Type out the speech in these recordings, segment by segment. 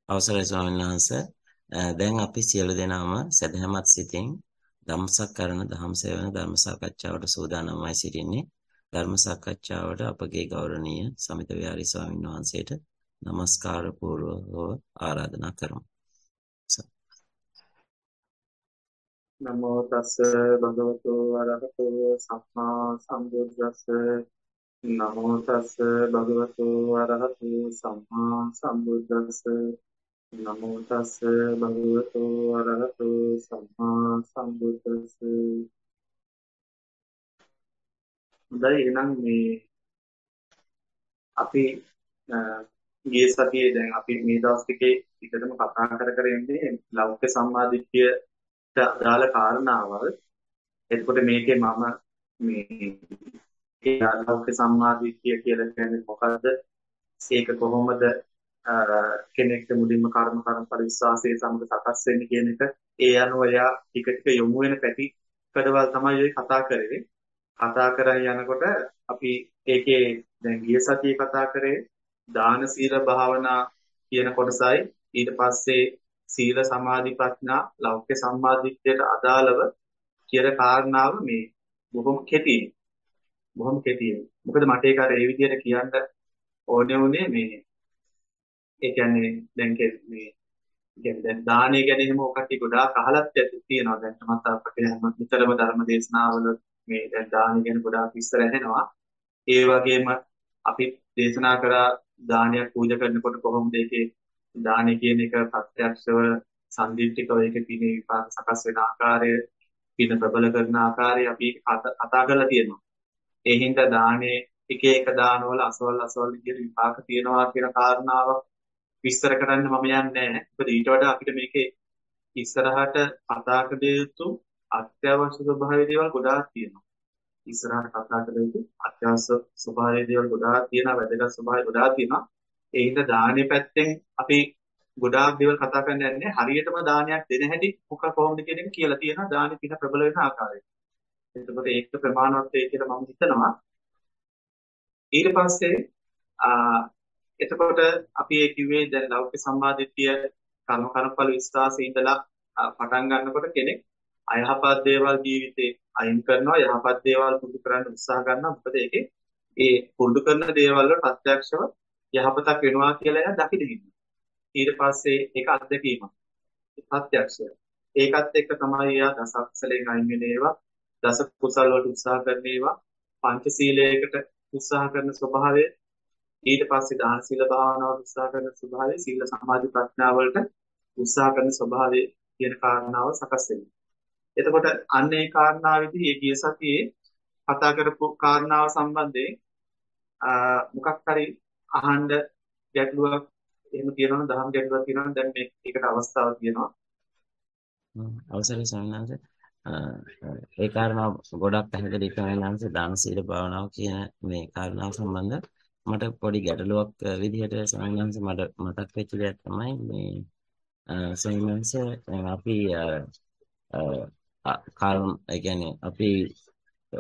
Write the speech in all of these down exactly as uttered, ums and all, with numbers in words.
අවසරයි ස්වාමීන් වහන්සේ. අ, දැන් අපි සියලු දෙනාම සදහැමත් සිතින් ධම්මසක්කරණ දහම් සෙවන ධර්ම සාකච්ඡාවට සූදානම්වයි සිටින්නේ. ධර්ම සාකච්ඡාවට අපගේ ගෞරවනීය සමිත විහාරී ස්වාමීන් වහන්සේට নমස්කාර පූර්වව ආරාධනා කරමු. ස- නමෝ තස්ස භගවතු වරහතෝ සම්මා සම්බුද්දස්ස නමෝ තස්ස භගවතු වරහතෝ සම්මා සම්බුද්දස්ස නමෝ තස්ස භගවතු වරහතෝ සම්මා සම්බුද්දස්ස. හොඳයි, එහෙනම් මේ අපි අ, ගිය සතියේ දැන් අපි මේ දවස් ටිකේ විතරම කතා කර කර ඉන්නේ ලෞකික සම්මාදිට්ඨියට අදාළ කාරණාවල්. එතකොට මේකේ මම මේ ඒ ආලෝක සම්මාදිට්ඨිය කියලා කියන්නේ මොකද්ද? ඒක කොහොමද අ, කෙනෙක්ට මුලින්ම කර්ම කර්මඵල විශ්වාසයේ සමග සකස් වෙන්නේ කියන එක ඒ අනුව එයා ටික ටික යොමු වෙන පැති කඩවල් තමයි ඔය කතා කරේ. කතා කරගෙන යනකොට අපි ඒකේ දැන් ගිය සතියේ කතා කරේ දාන සීල භාවනා කියන කොටසයි, ඊට පස්සේ සීල සමාධි ප්‍රඥා ලෞකික සම්මාදිට්ඨියට අදාළව කියන කාරණාව මේ බොහොම කෙටියි. බොහොම කෙටියෙන්. මොකද මට ඒක අර ඒ විදිහට කියන්න ඕනේ වුණේ මේ ඒ කියන්නේ දැන් කෙ- මේ කියන්නේ දැන් දානය ගැන එහෙම ඔකට ගොඩාක් අහලත් ඇති තියෙනවා. දැන් මත අපිට හැම විතරම ධර්ම දේශනාවල මේ දැන් දානය ගැන ගොඩාක් විස්තර ඇහෙනවා. ඒ වගේම අපි දේශනා කරා දානයක් පූජා කරනකොට කොහොමද ඒකේ දානය කියන එක ප්‍රත්‍යක්ෂව සම්දිත්තිකව ඒකේ තියෙන විපාක සකස් වෙන ආකාරය, පින ප්‍රබල කරන ආකාරය අපි කතා කතා කරලා තියෙනවා. ඒ හින්දා දානේ එක එක දානවල අසවල් අසවල් විදිහට විපාක තියෙනවා කියන කාරණාව විස්තර කරන්න මම යන්නේ නැහැ. මොකද ඊට වඩා අපිට මේකේ ඉස්සරහට කතා කළ යුතු අත්‍යවශ්‍ය ස්වභාවය දේවල් ගොඩාක් තියෙනවා. ඉස්සරහට කතා කළ යුතු අත්‍යවශ්‍ය ස්වභාවය දේවල් ගොඩාක් තියෙනවා, වැදගත් ස්වභාවය ගොඩාක් තියෙනවා. ඒ හින්දා දානේ පැත්තෙන් අපි ගොඩාක් දේවල් කතා කරන්න යන්නේ හරියටම දානයක් දෙන හැටි මොකක් කොහොමද කියන එක කියලා තියෙනවා, දානෙ පින ප්‍රබල වෙන ආකාරය. එතකොට ඒක ප්‍රමාණවත් වෙයි කියලා මම හිතනවා. ඊට පස්සේ ආ එතකොට අපි ඒ කිව්වේ දැන් ලෞකික සම්මාදිට්ඨිය කර්ම කර්මඵල විශ්වාසයේ ඉඳලා ආ, පටන් ගන්නකොට කෙනෙක් අයහපත් දේවල් ජීවිතේ අයින් කරනවා, යහපත් දේවල් පුරුදු කරන්න උත්සාහ ගන්නවා. මොකද ඒකේ ඒ පුරුදු කරන දේවල් වල ප්‍රත්‍යක්ෂව යහපතක් වෙනවා කියලා එයා දකින්න හිටිනවා. ඊට පස්සේ ඒක අත්දැකීමක්, ප්‍රත්‍යක්ෂය. ඒකත් එක්ක තමයි එයා දස අකුසලයෙන් අයින් වෙන ඒවා, දස කුසල වලට උත්සාහ කරන ඒවා, පංචශීලයකට උත්සාහ කරන ස්වභාවය, ඊට පස්සේ දාන සීල භාවනාවට උත්සාහ කරන ස්වභාවය, සීල සමාධි ප්‍රඥා වලට උත්සාහ කරන ස්වභාවය කියන කාරණාව සකස් වෙනවා. එතකොට අන්න ඒ කාරණාවෙදී ඒ ගිය සතියේ කතා කරපු කාරණාව සම්බන්ධයෙන් ආ, මොකක් හරි අහන්න ගැටලුවක් එහෙම තියෙනවනම් දහම් ගැටලුවක් තියෙනවනම් දැන් මේ ඒකට අවස්ථාවක් තියෙනවා. ම්, අවසරයි ස්වාමීන් වහන්සේ. අ, අ, ඒ කාරණාව ගොඩක් පැහැදිලි ස්වාමීන් වහන්සේ. දාන සීල භාවනාව කියන මේ කාරණාව සම්බන්ධ මට පොඩි ගැටලුවක් අ, විදිහට ස්වාමීන් වහන්සේ මට මතක් වෙච්ච දෙයක් තමයි මේ අ, ස්වාමීන් වහන්සේ දැන් අපි අ, අ, අ- කර්ම ඒ කියන්නේ අපි අ,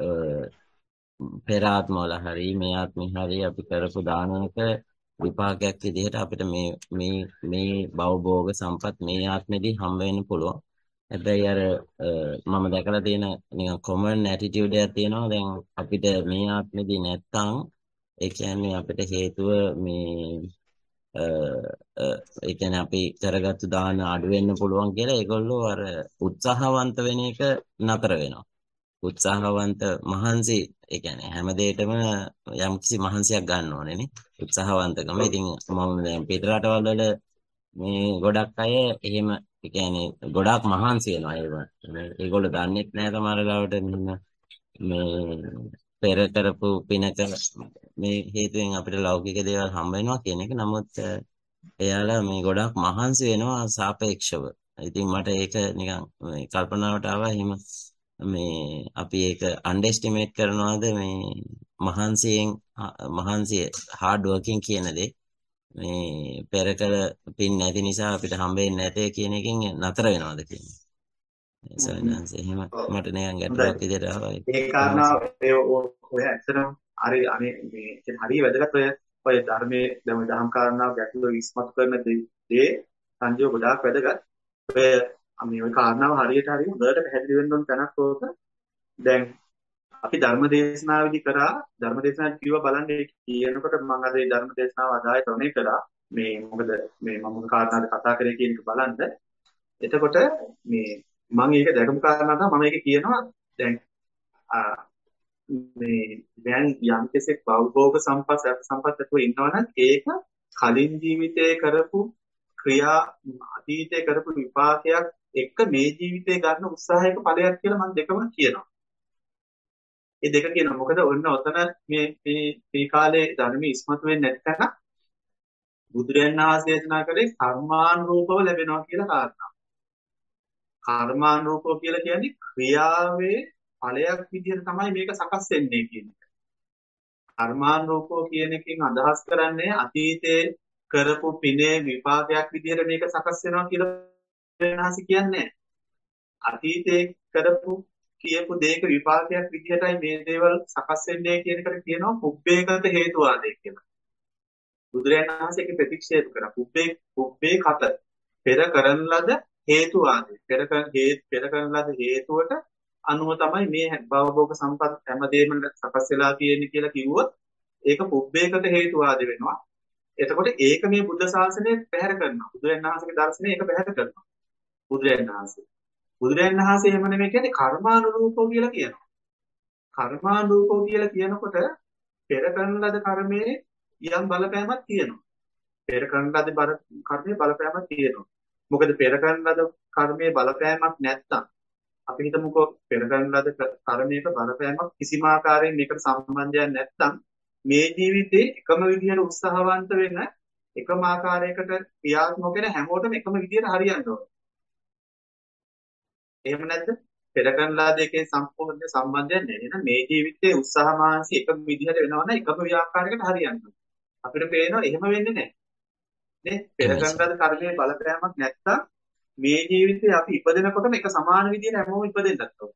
පෙර ආත්මවල හරි මේ ආත්මේ හරි අපි කරපු දානක විපාකයක් විදිහට අපිට මේ මේ මේ භවභෝග සම්පත් මේ ආත්මෙදී හම් වෙන්න පුළුවන්. හැබැයි අර අ, මම දැකලා තියෙන නිකන් කොමන් ඇටිටියුඩ් එකක් තියෙනවා. දැන් අපිට මේ ආත්මෙදී නැත්තම් ඒ කියන්නේ අපිට හේතුව මේ අ, අ, ඒ කියන්නේ අපි කරගත්තු දාන අඩු වෙන්න පුළුවන් කියලා ඒගොල්ලෝ අර උත්සාහවන්ත වෙන එක නතර වෙනවා. උත්සාහවන්ත මහන්සි ඒ කියන්නේ හැම දෙයකම යම්කිසි මහන්සියක් ගන්න ඕනේ නේ උත්සාහවන්තකම. ඉතින් මම දැන් පිට රටවල් වල මේ ගොඩක් අය එහෙම ඒ කියන්නේ ගොඩාක් මහන්සි වෙනවා ඒව. මේ ඒගොල්ලෝ දන්නෙත් නෑ සමහර ලාවට මෙන්න මේ පෙර කරපු පිනක මේ හේතුවෙන් අපිට ලෞකික දේවල් හම්බ වෙනවා කියන එක. නමුත් අ, එයාලා මේ ගොඩාක් මහන්සි වෙනවා සාපේක්ෂව. ඉතින් මට ඒක නිකන් මේ කල්පනාවට ආවා එහෙම මේ අපි ඒක අන්ඩර්ස්ටිමේට් කරනවාද මේ මහන්සියෙන් අ- මහන්සිය හાર્ඩ් වර්කින් කියන දේ මේ පෙර කළ පින් නැති නිසා අපිට හම්බෙන්නේ නැතේ කියන එකෙන් නතර වෙනවද කියන්නේ. සයන්ස් එහෙම ඔව්. මට නිකන් හොඳයි. ගැටලුවක් විදිහට ආවා. ඒ නමස් කාරණාව ඔය ඔය- ඔය ඇත්තටම හරි අනේ මේ කියන්නේ හරි වැදගත් ඔය ඔය ධර්මයේ දැන් ඔය දහම් කාරණාව ගැටලුව ඉස්මතු කරන දේ දේ සංජීව ගොඩාක් වැදගත්. ඔය මේ ඔය කාරණාව හරියට හරිය හොඳට පැහැදිලි වෙන්න ඕන තැනක් ඕක. දැන් අපි ධර්ම දේශනාවේදී කරා ධර්ම දේශනාව කිව්වා බලන්න ඒ කියනකොට මම අද ඒ ධර්ම දේශනාව අදාය ක්‍රමේ කරා. මේ මොකද මේ මම මොන කාරණාද කතා කරේ කියන එක බලන්න. එතකොට මේ මම ඒක දැකපු කාරණා තමයි මම ඒක කියනවා දැන් මේ දැන් යම් කෙසෙක් භවභෝග සම්පත් සැප සම්පත් ඇතුළේ ඉන්නවනම් ඒක කලින් ජීවිතේ කරපු ක්‍රියා අතීතයේ කරපු විපාකයක් එක්ක මේ ජීවිතේ ගන්න උත්සාහයක ඵලයක් කියලා මම දෙකම කියනවා. ඒ දෙක කියනවා මොකද ඔන්න ඔතන මේ මේ මේ කාලේ ධර්මයේ ඉස්මතු වෙන්නේ නැත්නම් බුදුරයන් වහන්සේ දේශනා කළේ කර්මානුරූපව ලැබෙනවා කියලා කාරණා. කර්මානුරූපව කියලා කියන්නේ ක්‍රියාවේ ඵලයක් විදිහට තමයි මේක සකස් වෙන්නේ කියන එක. කර්මානුරූපව කියන එකෙන් අදහස් කරන්නේ අතීතයේ කරපු පිනේ විපාකයක් විදිහට මේක සකස් වෙනවා කියලා වෙනහස කියන්නේ. අතීතයේ කරපු කියපු දෙයක විපාකයක් විදිහටයි මේ දේවල් සකස් වෙන්නේ කියන එකට කියනවා පුබ්බේගත හේතුවාදය කියලා. බුදුරජාණන් වහන්සේගේ ප්‍රතික්ෂේප කරා පුබ්බේ පුබ්බේ කත පෙර කරන ලද හේතුවාදය. පෙර කරන පෙර කරන ලද හේතුවට අනුව තමයි මේ භවභෝග සම්පත් හැමදේම සකස් වෙලා තියෙන්නේ කියලා කිව්වොත් ඒක පුබ්බේගත හේතුවාද වෙනවා. එතකොට ඒක මේ බුද්ධ ශාසනය පැහැර කරනවා. බුදුරජාණන් වහන්සේගේ දර්ශනය ඒක පැහැර කරනවා. බුදුරජාණන් වහන්සේ බුදුරජාණන් වහන්සේ එහෙම නෙමෙයි කියන්නේ කර්මානුරූපව කියලා කියනවා. කර්මානුරූපව කියලා කියනකොට පෙර කරන ලද කර්මයේ යම් බලපෑමක් තියෙනවා. පෙර කරන ලද බර කර්මයේ බලපෑමක් තියෙනවා. මොකද පෙර කරන ලද කර්මයේ බලපෑමක් නැත්තම් අපි හිතමුකෝ පෙර කරන ලද කර්මයක බලපෑමක් කිසිම ආකාරයෙන් මේකට සම්බන්ධයක් නැත්තම් මේ ජීවිතේ එකම විදිහට උත්සාහවන්ත වෙන එකම ආකාරයකට ක්‍රියාත්මක වෙන හැමෝටම එකම විදිහට හරියන්න ඕනේ. එහෙම නැද්ද? පෙර කරන ලද එකේ සම්පූර්ණ සම්බන්ධයක් නැහැ. එහෙනම් මේ ජීවිතේ උත්සාහ මානසි එකම විදිහට වෙනවා නම් එකම ව්‍යාපාරයකට හරියන්න ඕනේ. අපිට පේනවා එහෙම වෙන්නේ නැහැ. නේ? පෙර කරන ලද කර්මයේ බලපෑමක් නැත්තම් මේ ජීවිතේ අපි ඉපදෙනකොටම එක සමාන විදිහට හැමෝම ඉපදෙන්නත් ඕනේ.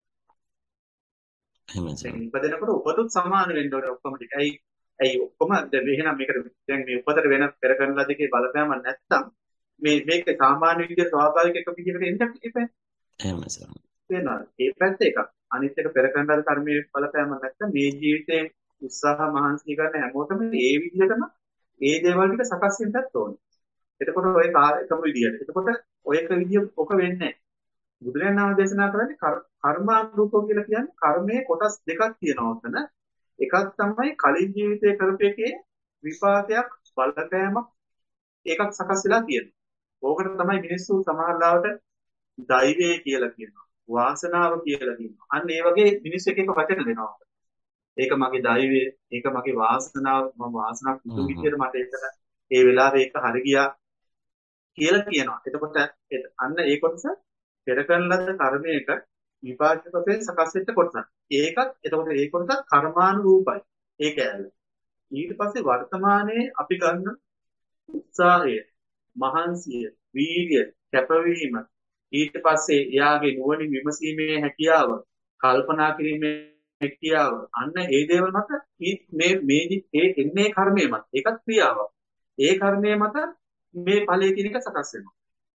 එහෙනම් ඉපදෙනකොට උපතත් සමාන වෙන්න ඕනේ ඔක්කොම ටික. ඇයි ඇයි ඔක්කොම දැන් එහෙනම් මේකට දැන් මේ උපතට වෙන පෙර කරන ලද එකේ බලපෑමක් නැත්තම් මේ මේක සාමාන්‍ය විදිහට ස්වාභාවික එක විදිහකට එන්නත් ඉපැයි. එහෙමයි සර්. වෙනවා. ඒ පැත්ත එකක්. අනිත් එක පෙර කරන ලද කර්මයේ බලපෑමක් නැත්තම් මේ ජීවිතේ උත්සාහ මහන්සි කරන හැමෝටම මේ විදිහටම මේ දේවල් ටික සකස් වෙන්නත් ඕනේ. එතකොට ඔය එකම විදියට. එතකොට ඔය එක විදිය ඔක වෙන්නේ නැහැ. බුදුරජාණන් වහන්සේ දේශනා කරන්නේ කර්මානුරූපව කියලා කියන්නේ කර්මයේ කොටස් දෙකක් තියෙනවා උතන. එකක් තමයි කලින් ජීවිතයේ කරපු එකේ විපාකයක් බලපෑමක් ඒකක් සකස් වෙලා තියෙනවා. ඕකට තමයි මිනිස්සු සමහරවිට දෛවය කියලා කියනවා. වාසනාව කියලා කියනවා. අන්න ඒ වගේ මිනිස්සු එක එක වචන දෙනවා. ඒක මගේ දෛවය, ඒක මගේ වාසනාව, මම වාසනාවක් දුු විදියට මට ඒක ඒ වෙලාවේ ඒක හරි ගියා කියලා කියනවා. එතකොට අන්න ඒ කොටස පෙර කරන ලද කර්මයක විපාක වශයෙන් සකස් වෙච්ච කොටස. ඒකත් එතකොට ඒ කොටසත් කර්මානුරූපයි. ඒක ඇල්ල. ඊට පස්සේ වර්තමානයේ අපි ගන්න උත්සාහය, මහන්සිය, වීර්ය, කැපවීම ඊට පස්සේ එයාගේ නුවණින් විමසීමේ හැකියාව, කල්පනා කිරීමේ හැකියාව අන්න ඒ දේවල් මත මේ මේ ඒ එන්නේ කර්මය මත. ඒකත් ක්‍රියාවක්. ඒ කර්මය මත මේ ඵලයේ කියන එක සකස් වෙනවා.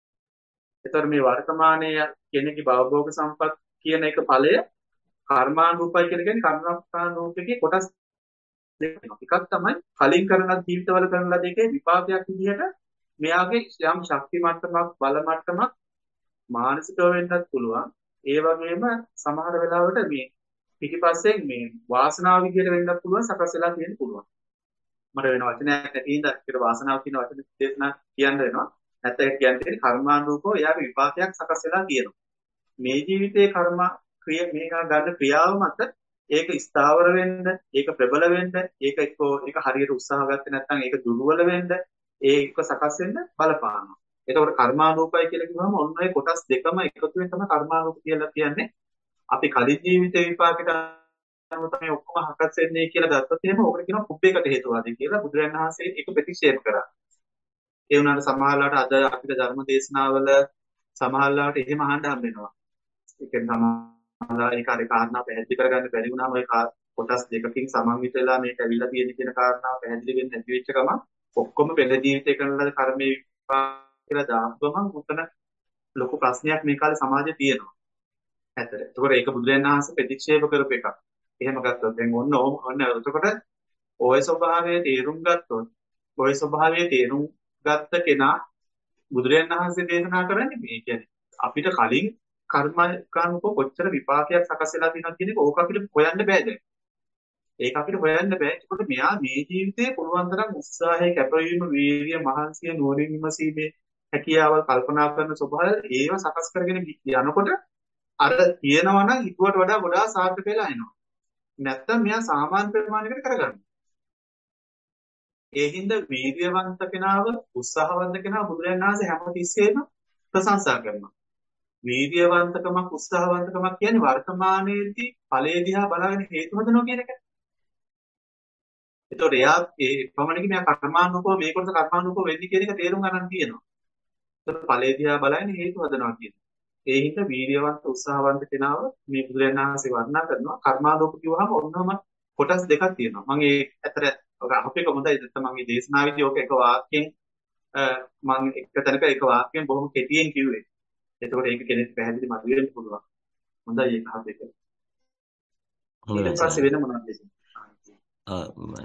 ඒතර මේ වර්තමානයේ කෙනෙකුගේ භවභෝග සම්පත් කියන එක ඵලය කර්මානුරූපයි කියලා කියන්නේ කර්මානුරූපකේ කොටස් දෙකක්. එකක් තමයි කලින් කරන ජීවිතවල කරන දෙකේ විපාකයක් විදිහට මෙයාගේ යම් ශක්ති මට්ටමක් බල මට්ටමක් මානසිකව වෙන්නත් පුළුවන්. ඒ වගේම සමහර වෙලාවට මේ පිටිපස්සේ මේ වාසනාව විදිහට වෙන්නත් පුළුවන් සකස් වෙලා තියෙන්න පුළුවන්. මට වෙන වචනයක් නැතිඳ ඒකට වාසනාව කියන වචනේ දේශනා කියන්න වෙනවා. නැත්නම් ඒක කියන්නේ කර්මානුරූපව එයාගේ විපාකයක් සකස් වෙලා තියෙනවා. මේ ජීවිතයේ කර්ම ක්‍රිය මේක ගන්න ක්‍රියාව මත ඒක ස්ථාවර වෙන්න, ඒක ප්‍රබල වෙන්න, ඒක එක්කෝ ඒක හරියට උත්සාහ ගත්තේ නැත්නම් ඒක දුර්වල වෙන්න, ඒක සකස් වෙන්න බලපානවා. එතකොට කර්මානුරූපයි කියලා කිව්වම ඔන්න ඔය කොටස් දෙකම එකතු වෙන තමයි කර්මානුරූප කියලා කියන්නේ. අපි කලින් ජීවිතේ විපාකයට අනුව තමයි ඔක්කොම හකස් වෙන්නේ කියලා ගත්තොත් එහෙම ඕකට කියනවා පුබ්බේකට හේතුවාදී කියලා බුදුරජාණන් වහන්සේ ඒක ප්‍රතික්ෂේප කරා. ඒ වුණාට සමහරලාට අද අපිට ධර්ම දේශනාවල සමහරලාට එහෙම අහන්න හම්බ වෙනවා. ඒ කියන්නේ සමහරලා ඒක හරි කාරණා පැහැදිලි කරගන්න බැරි වුණාම ඔය කොටස් දෙකකින් සමන්විත වෙලා මේක ඇවිල්ලා තියෙන කියන කාරණාව පැහැදිලි වෙන්නේ නැති වෙච්ච ගමන් ඔක්කොම පෙර ජීවිතේ කරන ලද කර්මයේ කියලා දාපු ගමන් උතන ලොකු ප්‍රශ්නයක් මේ කාලේ සමාජයේ තියෙනවා. ඇත්තට. ඒකෝර ඒක බුදුරජාණන් වහන්සේ ප්‍රතික්ෂේප කරපු එකක්. එහෙම ගත්තොත් දැන් ඔන්න ඕම ඔන්න එතකොට ওই ස්වභාවයේ තේරුම් ගත්තොත් ওই ස්වභාවයේ තේරුම් ගත්ත කෙනා බුදුරජාණන් වහන්සේ දේශනා කරන්නේ මේ කියන්නේ අපිට කලින් කර්මකානුක කොච්චර විපාකයක් සකස් වෙලා තියෙනවද කියන එක ඕක අපිට හොයන්න බෑ දැන්. ඒක අපිට හොයන්න බෑ. ඒකට මෙයා මේ ජීවිතේ පුළුවන් තරම් උත්සාහය, කැපවීම, වීර්ය, මහන්සිය, නුවණින් විමසීමේ හැකියාව, කල්පනා කරන ස්වභාවය ඒව සකස් කරගෙන යනකොට අර කියනවා නම් ඊට වඩා ගොඩාක් සාර්ථක වෙලා එනවා. නැත්තම් මෙයා සාමාන්‍ය ප්‍රමාණයකට කරගන්නවා. ඒ හින්දා වීර්යවන්ත කෙනාව, උත්සාහවන්ත කෙනාව බුදුරජාණන් වහන්සේ හැමතිස්සෙම ප්‍රශංසා කරනවා. වීර්යවන්තකමක්, උත්සාහවන්තකමක් කියන්නේ වර්තමානයේදී ඵලයේ දිහා බලාගෙන හේතු හදනවා කියන එක. ඒතකොට එයා ඒ ප්‍රමාණික මෙයා කර්මානුකූල මේ කොටස කර්මානුකූල වෙන්නේ කියන එක තේරුම් ගන්න තියෙනවා. ඒතකොට ඵලයේ දිහා බලාගෙන හේතු හදනවා කියන්නේ. ඒ හින්දා වීර්යවන්ත, උත්සාහවන්ත කෙනාව මේ බුදුරජාණන් වහන්සේ වර්ණනා කරනවා. කර්මානුකූල කිව්වහම ඔන්නම කොටස් දෙකක් තියෙනවා. මම ඒ අතර ඔක අපේක හොඳයි නැත්නම් මම මේ දේශනාවේදී ඔක එක වාක්‍යයෙන් මම එක තැනක එක වාක්‍යයෙන් බොහොම කෙටියෙන් කිව්වේ. එතකොට ඒක කෙනෙක් පැහැදිලි මතුවෙන්න පුළුවන්. හොඳයි ඒක හදේක. ඊට පස්සේ වෙන මොනවද දෙන්නේ? ආ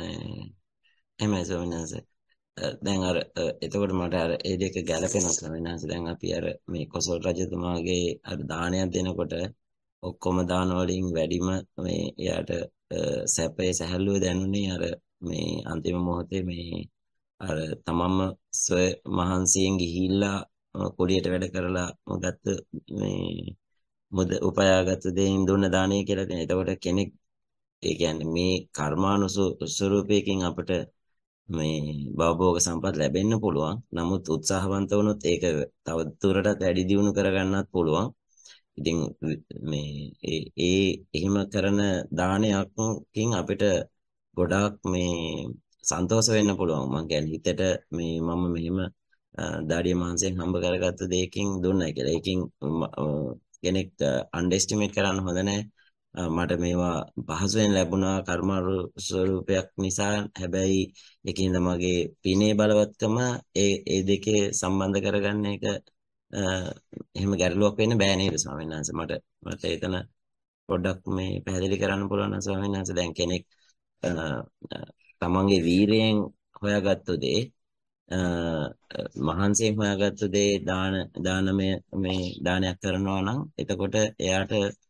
එමේ සෝනස දැන් අර එතකොට මට අර ඒ දෙක ගැලපෙනවා ස්වාමීන් දැන් අපි අර මේ කොසල් රජතුමාගේ අර දානයක් දෙනකොට ඔක්කොම දාන වලින් වැඩිම මේ එයාට සැපේ සැහැල්ලුව දැනුනේ අර මේ අන්තිම මොහොතේ මේ අර තමන්ම ස්ව මහන්සියෙන් ගිහිල්ලා කුලියට වැඩ කරලා ගත්ත මේ මුද උපයාගත් දෙයින් දුන්න දාණය කියලා තියෙනවා. එතකොට කෙනෙක් ඒ කියන්නේ මේ කර්මානුස්වරූපයකින් අපිට මේ භවභෝග සම්පත් ලැබෙන්න පුළුවන්. නමුත් උත්සාහවන්ත වුණොත් ඒක තව දුරටත් වැඩි දියුණු කරගන්නත් පුළුවන්. ඉතින් මේ ඒ ඒ එහෙම කරන දානයකින් අපිට ගොඩාක් මේ සන්තෝෂ වෙන්න පුළුවන්. මම කියන්නේ හිතට මේ මම මෙහෙම දාඩිය මාංශයෙන් හම්බ කරගත්ත දෙයකින් දුන්නා කියලා. ඒකෙන් කෙනෙක් අන්ඩර්ස්ටිමේට් කරන්න හොඳ නැහැ. මට මේවා පහසුවෙන් ලැබුණා කර්මාරු ස්වරූපයක් නිසා. හැබැයි ඒකින්ද මගේ පිනේ බලවත්කම ඒ ඒ දෙකේ සම්බන්ධ කරගන්න එක එහෙම ගැටලුවක් වෙන්න බෑ නේද ස්වාමීන් වහන්සේ? මට මට එතන පොඩ්ඩක් මේ පැහැදිලි කරන්න පුළුවන් නම් ස්වාමීන් වහන්සේ දැන් කෙනෙක් තමන්ගේ වීරයෙන් හොයාගත්තු දේ මහන්සියෙන් හොයාගත්තු දේ දාන දානමය මේ දානයක් කරනවා නම් එතකොට එයාට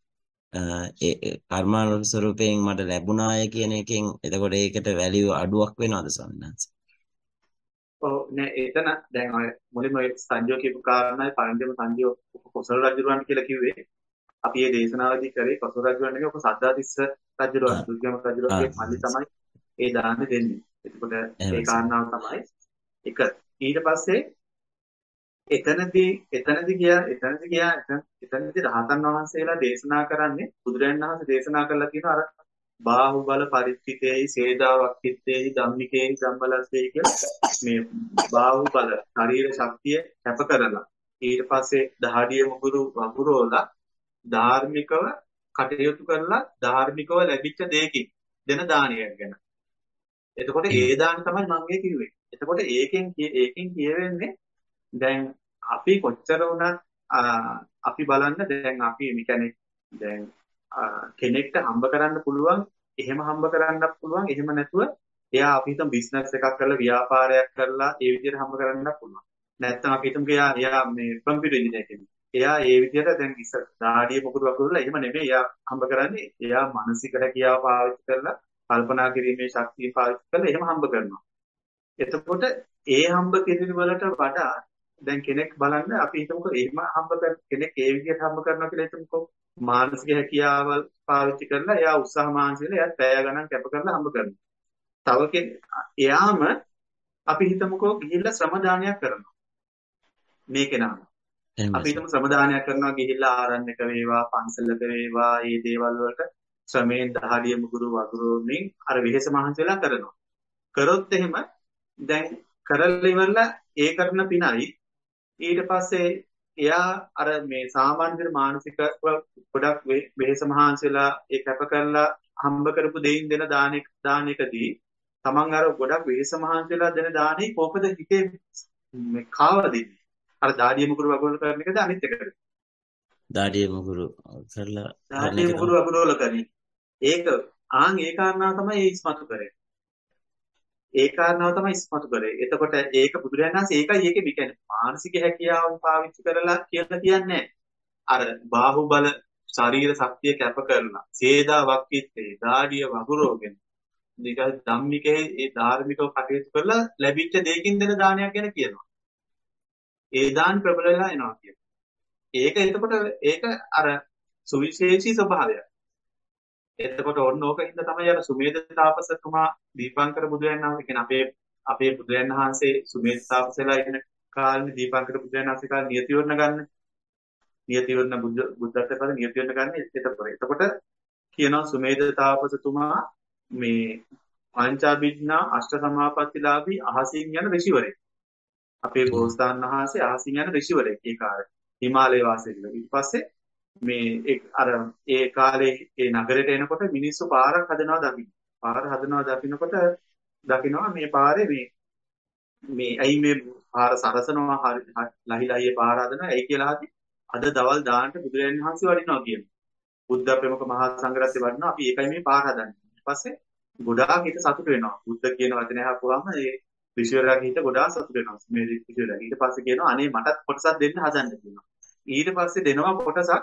ඒ කර්මානුරූප ස්වරූපයෙන් මට ලැබුණාය කියන එකෙන් එතකොට ඒකට වැලියු අඩුවක් වෙනවද ස්වාමීන් වහන්සේ? ඔව් නෑ එතන දැන් ඔය මුලින්ම ඔය සංජෝ කියපු කාරණායි පරිණතම සංජෝ කොසල් රජුරවන්ට කියලා කිව්වේ. අපි මේ දේශනාවදී කරේ කොසල් රජුරවන්ගේ ඔක සද්ධාතිස්ස රජුරවන් දුර්ගම රජුරවන්ගේ මල්ලි තමයි ඒ දාන දෙන්නේ. එතකොට ඒ කාරණාව තමයි එක ඊට පස්සේ එතනදී එතනදී ගියා එතනදී ගියා එතනදී රහතන් වහන්සේලා දේශනා කරන්නේ බුදුරජාණන් වහන්සේ දේශනා කරලා තියෙන අර බාහුබල පරිත්‍ිතේයි සේදාවක්ඛිතේයි ධම්මිකේයි ධම්මලස්සේයි කියලා මේ බාහුබල ශරීර ශක්තිය කැප කරලා ඊට පස්සේ දහඩිය මුගුරු වගුරෝලා ධාර්මිකව කටයුතු කරලා ධාර්මිකව ලැබිච්ච දෙයකින් දෙන දානයක් ගැන. එතකොට ඒ දාන තමයි මම මේ කිව්වේ. එතකොට ඒකෙන් ඒකෙන් කියවෙන්නේ දැන් අපි කොච්චර වුණත් අපි බලන්න දැන් අපි කියන්නේ දැන් කෙනෙක්ට හම්බ කරන්න පුළුවන් එහෙම හම්බ කරන්නත් පුළුවන් එහෙම නැතුව එයා අපි හිතමු බිස්නස් එකක් කරලා ව්‍යාපාරයක් කරලා ඒ විදිහට හම්බ කරන්නත් පුළුවන්. නැත්නම් අපි හිතමු එයා එයා මේ කම්පියුටර් ඉංජිනේර කෙනෙක්. එයා ඒ විදිහට දැන් ඉස්සර දාඩිය මොකද වගුරුලා එහෙම නෙමෙයි එයා හම්බ කරන්නේ එයා මානසික හැකියාව පාවිච්චි කරලා කල්පනා කිරීමේ ශක්තිය පාවිච්චි කරලා එහෙම හම්බ කරනවා. එතකොට ඒ හම්බ කිරීම වලට වඩා දැන් කෙනෙක් බලන්න අපි හිතමුකෝ එහෙම හම්බ කරන කෙනෙක් ඒ විදිහට හම්බ කරනවා කියලා හිතමුකෝ මානසික හැකියාව පාවිච්චි කරලා එයා උත්සාහ මානසිකව එයා පැය ගණන් කැප කරලා හම්බ කරනවා. තව කෙනෙක් එයාම අපි හිතමුකෝ ගිහිල්ලා ශ්‍රම දානයක් කරනවා. මේ කෙනාම අපි හිතමු ශ්‍රම දානයක් කරනවා ගිහිල්ලා ආරණ්‍යක වේවා පන්සලක වේවා මේ දේවල් වලට ශ්‍රමයෙන් දහඩිය මුගුරු වගුරුමින් අර වෙහෙස මහන්සි වෙලා කරනවා. කරොත් එහෙම දැන් කරලා ඉවරලා ඒ කරන පිනයි ඊට පස්සේ එයා අර මේ සාමාන්‍ය මානසික ගොඩක් වෙහෙස මහන්සි වෙලා ඒ කැප කරලා හම්බ කරපු දෙයින් දෙන දානෙක දානෙකදී තමන් අර ගොඩක් වෙහෙස මහන්සි වෙලා දෙන දානෙයි කොහොමද හිතේ මේ කාව දෙන්නේ අර දාඩිය මුගුරු වගුරු කරන එකද අනිත් එකද? දාඩිය මුගුරු කරලා කරන දාඩිය එක මුගුරු තමයි. වගුරු වල කරන්නේ. ඒක ආන් ඒ කාරණාව තමයි ඒ ඉස්මතු කරේ. ඒ කාරණාව තමයි ඉස්මතු කරේ. එතකොට ඒක බුදුරජාණන් වහන්සේ ඒකයි ඒකේ කියන්නේ මානසික හැකියාව පාවිච්චි කරලා කියලා කියන්නේ අර බාහුබල ශරීර ශක්තිය කැප කරලා සේදා වක්කිත්තේ දාඩිය වගුරෝගෙන නික ධම්මිකේ ඒ ධාර්මිකව කටයුතු කරලා ලැබිච්ච දෙයකින් දෙන දානයක් ගැන කියනවා. ඒ දාන ප්‍රබල වෙලා එනවා කියන. ඒක එතකොට ඒක අර සුවිශේෂී ස්වභාවය. එතකොට ඔන්න ඕක හින්දා තමයි අර සුමේද තාපසතුමා දීපංකර බුදුරජාණන් වහන්සේ කියන අපේ අපේ බුදුරජාණන් වහන්සේ සුමේද තාපසලා ඉන්න කාලේ දීපංකර බුදුරජාණන් වහන්සේ කාලේ නියතිවරණ ගන්න. නියතිවරණ බුද්ධ බුද්ධත්ව පද නියතිවරණ ගන්න එතකොට. එතකොට කියනවා සුමේද තාපසතුමා මේ පංචාභිඥා අෂ්ට සමාපත්තිලාභී අහසින් යන ඍෂිවරයෙක්. අපේ බෝසතාණන් වහන්සේ අහසින් යන ඍෂිවරයෙක් ඒ කාලේ. හිමාලය වාසය කළා. ඊට පස්සේ මේ ඒ අර ඒ කාලේ ඒ නගරයට එනකොට මිනිස්සු පාරක් හදනවා දකින්න. පාර හදනවා දකින්නකොට දකින්නවා මේ පාරේ මේ මේ ඇයි මේ පාර සරසනවා හරි ලහි ලහියේ පාර හදනවා ඇයි කියලා හදි අද දවල් දාන්නට බුදුරජාණන් වහන්සේ වඩිනවා කියනවා. බුද්ධ ප්‍රමුඛ මහා සංඝරත්නය වඩිනවා අපි ඒකයි මේ පාර හදන්නේ. ඊට පස්සේ ගොඩාක් හිත සතුට වෙනවා. බුද්ධ කියන වචනය අහපුවාම ඒ ඍෂිවරයාගේ හිත ගොඩාක් සතුට වෙනවා. මේ ඍෂිවරයා. ඊට පස්සේ කියනවා අනේ මටත් කොටසක් දෙන්න හදන්න කියනවා. ඊට පස්සේ දෙනවා කොටසක්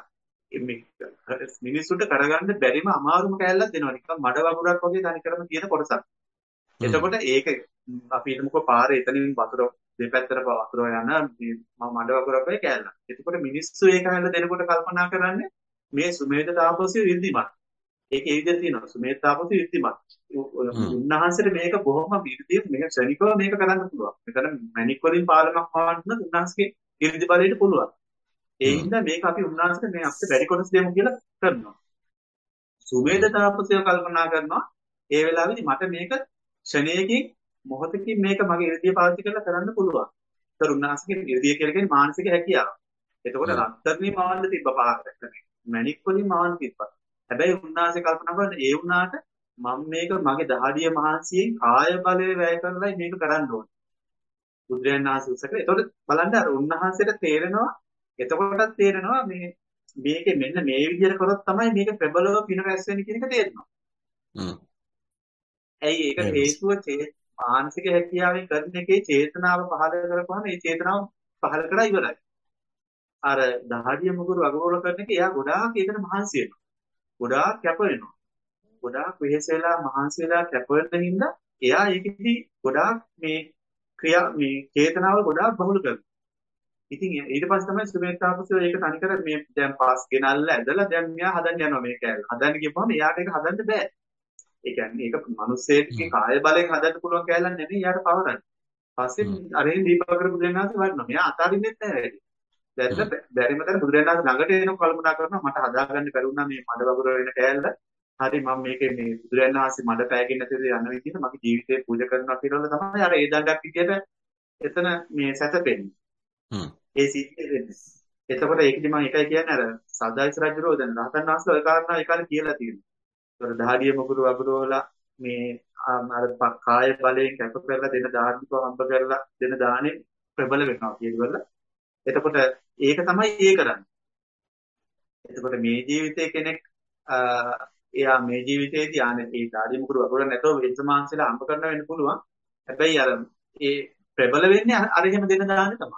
මිනිස්සුන්ට කරගන්න බැරිම අමාරුම කෑල්ලක් දෙනවා. නිකන් මඩ වගුරක් වගේ තනිකරම තියෙන කොටසක්. එතකොට ඒක අපි හිතමුකෝ පාරේ එතනින් වතුර දෙපැත්තට වතුර යන මම මඩ වගුරක් වගේ කෑල්ලක්. එතකොට මිනිස්සු ඒක හැල්ල දෙනකොට කල්පනා කරන්නේ මේ සුමේද තාපසී විද්ධිමත්. ඒක ඒ විදිහට තියෙනවා. සුමේද තාපසී විද්ධිමත්. උන්වහන්සේට මේක බොහොම විර්ධිය මේක ශනිකව මේක කරන්න පුළුවන්. මෙතන මැණික් වලින් පාලමක් වහන්න උන්වහන්සේගේ ඉර්ධි බලයට පුළුවන්. ඒ හින්දා මේක අපි උන්වහන්සේට මේ අපිට බැරි කොටස් දෙමු කියලා කරනවා. සුමේද තාපසය කල්පනා කරනවා ඒ වෙලාවේදී මට මේක ක්ෂණයකින් මොහොතකින් මේක මගේ ඉර්ධිය පාවිච්චි කරලා කරන්න පුළුවන්. ඒතර උන්වහන්සේගේ ඉර්ධිය කියලා කියන්නේ මානසික හැකියාව. එතකොට රත්තරනේ මාවන්න තිබ්බ පාරකට. මැණික් වලින් මාවන්න තිබ්බා. හැබැයි උන්වහන්සේ කල්පනා කරන ඒ වුණාට මම මේක මගේ දහඩිය මහන්සියෙන් කාය බලය වැය කරලා මේක කරන්න ඕනේ. බුදුරජාණන් වහන්සේ උසක. එතකොට බලන්න අර උන්වහන්සේට තේරෙනවා එතකොටත් තේරෙනවා මේ මේකේ මෙන්න මේ විදිහට කරොත් තමයි මේක ප්‍රබලව පින රැස් වෙන්නේ කියන එක තේරෙනවා. හ්ම්. ඇයි ඒක හේතුව මානසික හැකියාවෙන් කරන එකේ චේතනාව පහළ කරපුවාම ඒ චේතනාව පහළ කරලා ඉවරයි. අර දහඩිය මුගුරු අගවල කරන එක එයා ගොඩාක් ඒකට මහන්සි වෙනවා. ගොඩාක් කැප වෙනවා. ගොඩාක් වෙහෙස වෙලා මහන්සි වෙලා කැප වෙන හින්දා එයා ඒකෙදි ගොඩාක් මේ ක්‍රියා මේ චේතනාව ගොඩාක් බහුල කරනවා. ඉතින් ඊට පස්සේ තමයි සුමේද තාපසෝ ඒක තනිකර මේ දැන් පාස් ගෙනල්ලා ඇදලා දැන් මෙයා හදන්න යනවා මේ කෑල්ල. හදන්න ගියපුවම එයාට ඒක හදන්න බෑ. ඒ කියන්නේ ඒක මිනිස්සෙක්ගේ කාය බලයෙන් හදන්න පුළුවන් කෑල්ලක් නෙමෙයි එයාට පවරන්නේ. පස්සේ අරෙන් දීපකර බුදුරජාණන් වහන්සේ වඩනවා. මෙයා අතාරින්නෙත් නැහැ වැඩි. දැන් බැරිම තැන බුදුරජාණන් වහන්සේ ළඟට එනකොට කල්පනා කරනවා මට හදාගන්න බැරි වුණා මේ මඩ වගුර වෙන කෑල්ල. හරි මම මේකේ මේ බුදුරජාණන් වහන්සේ මඩ පෑගෙන නැතිද යන විදිහට මගේ ජීවිතේ පූජා කරනවා කියලා තමයි අර ඒ දණ්ඩක් විදියට එතන මේ සැතපෙන්නේ. හ්ම්. ඒ සිද්ධිය වෙන්නේ. එතකොට ඒකදි මම එකයි කියන්නේ අර සදායිස් රජුරෝ දැන් රහතන් වහන්සේලා ඔය කාරණා ඒ කාලේ කියලා තියෙනවා. ඒතර දහඩිය මුගුරු වගුරුවලා මේ අර කාය බලයෙන් කැප කරලා දෙන ධාර්මිකව හම්බ කරලා දෙන දාණය ප්‍රබල වෙනවා කියනවල. එතකොට ඒක තමයි ඒ කරන්නේ. එතකොට මේ ජීවිතේ කෙනෙක් එයා මේ ජීවිතේදී ආනේ ඒ දහඩිය මුගුරු වගුරුව නැතෝ වෙනසමාංශලා හම්බ කරන්න වෙන්න පුළුවන්. හැබැයි අර ඒ ප්‍රබල වෙන්නේ අර එහෙම දෙන දාණය තමයි.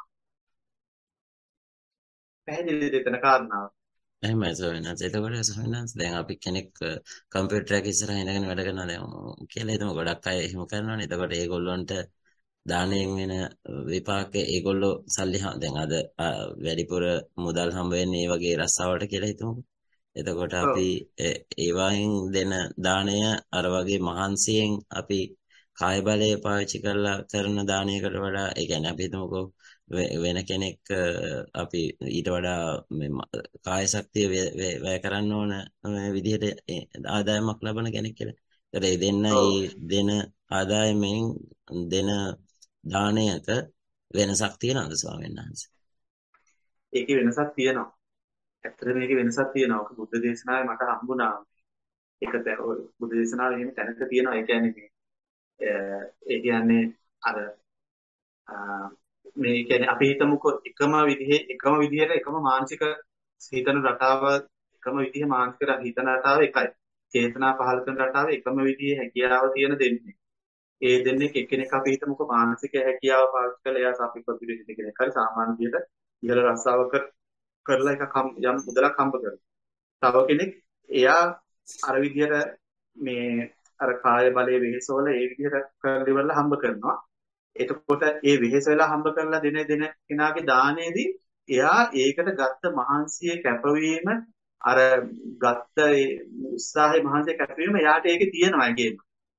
පැහැදිලිද එතන කාරණාව? එහෙමයි සෝවිනාස්. එතකොට සෝවිනාස් දැන් අපි කෙනෙක් කම්පියුටර් එක ඉස්සරහ ඉඳගෙන වැඩ කරනවා දැන් කියලා හිතමු ගොඩක් අය එහෙම කරනවානේ. එතකොට ඒගොල්ලන්ට දාණයෙන් වෙන විපාක ඒගොල්ලෝ සල්ලි දැන් අද වැඩිපුර මුදල් හම්බ වෙන්නේ මේ වගේ රස්සාවට කියලා හිතමු. එතකොට අපි ඒවායින් දෙන දාණය අර වගේ මහන්සියෙන් අපි කාය බලය පාවිච්චි කරලා කරන දාණයකට වඩා ඒ කියන්නේ අපි හිතමුකෝ වෙන කෙනෙක් අපි ඊට වඩා කාය ශක්තිය වැය කරන්න ඕන විදිහට ආදායමක් ලබන කෙනෙක් කියලා. ඒතර ඒ දෙන්න ඒ දෙන ආදායමෙන් දෙන දාණයක වෙනසක් තියෙනවද ස්වාමීන් වහන්සේ? ඒකේ වෙනසක් තියෙනවා. ඇත්තට මේකේ වෙනසක් තියෙනවා. ඔක බුද්ධ දේශනාවේ මට හම්බුණා. ඒක බුද්ධ දේශනාවේ එහෙම තැනක තියෙනවා. ඒ කියන්නේ ඒ කියන්නේ අර මේ කියන්නේ අපි හිතමුකෝ එකම විදිහේ එකම විදිහට එකම මානසික හිතන රටාව එකම විදිහේ මානසික හිතන රටාව එකයි. චේතනා පහළ කරන රටාව එකම විදිහේ හැකියාව තියෙන දෙන්නේ. ඒ දෙන්නේ එක්කෙනෙක් අපි හිතමුකෝ මානසික හැකියාව පාවිච්චි කරලා එයා අපි ප්‍රතිවිරුද්ධ කෙනෙක්. හරි සාමාන්‍ය විදිහට ඉහළ රස්සාව කර කරලා එකක් හම් යම් මුදලක් හම්බ කරනවා. තව කෙනෙක් එයා අර විදිහට මේ අර කාය බලයේ වෙහෙසවල ඒ විදිහට කරලා ඉවරලා හම්බ කරනවා. එතකොට ඒ වෙහෙස වෙලා හම්බ කරලා දෙන දෙන කෙනාගේ දානයේදී එයා ඒකට ගත්ත මහන්සිය කැපවීම අර ගත්ත ඒ උත්සාහය මහන්සිය කැපවීම එයාට ඒකේ තියෙනවා ඒකේම.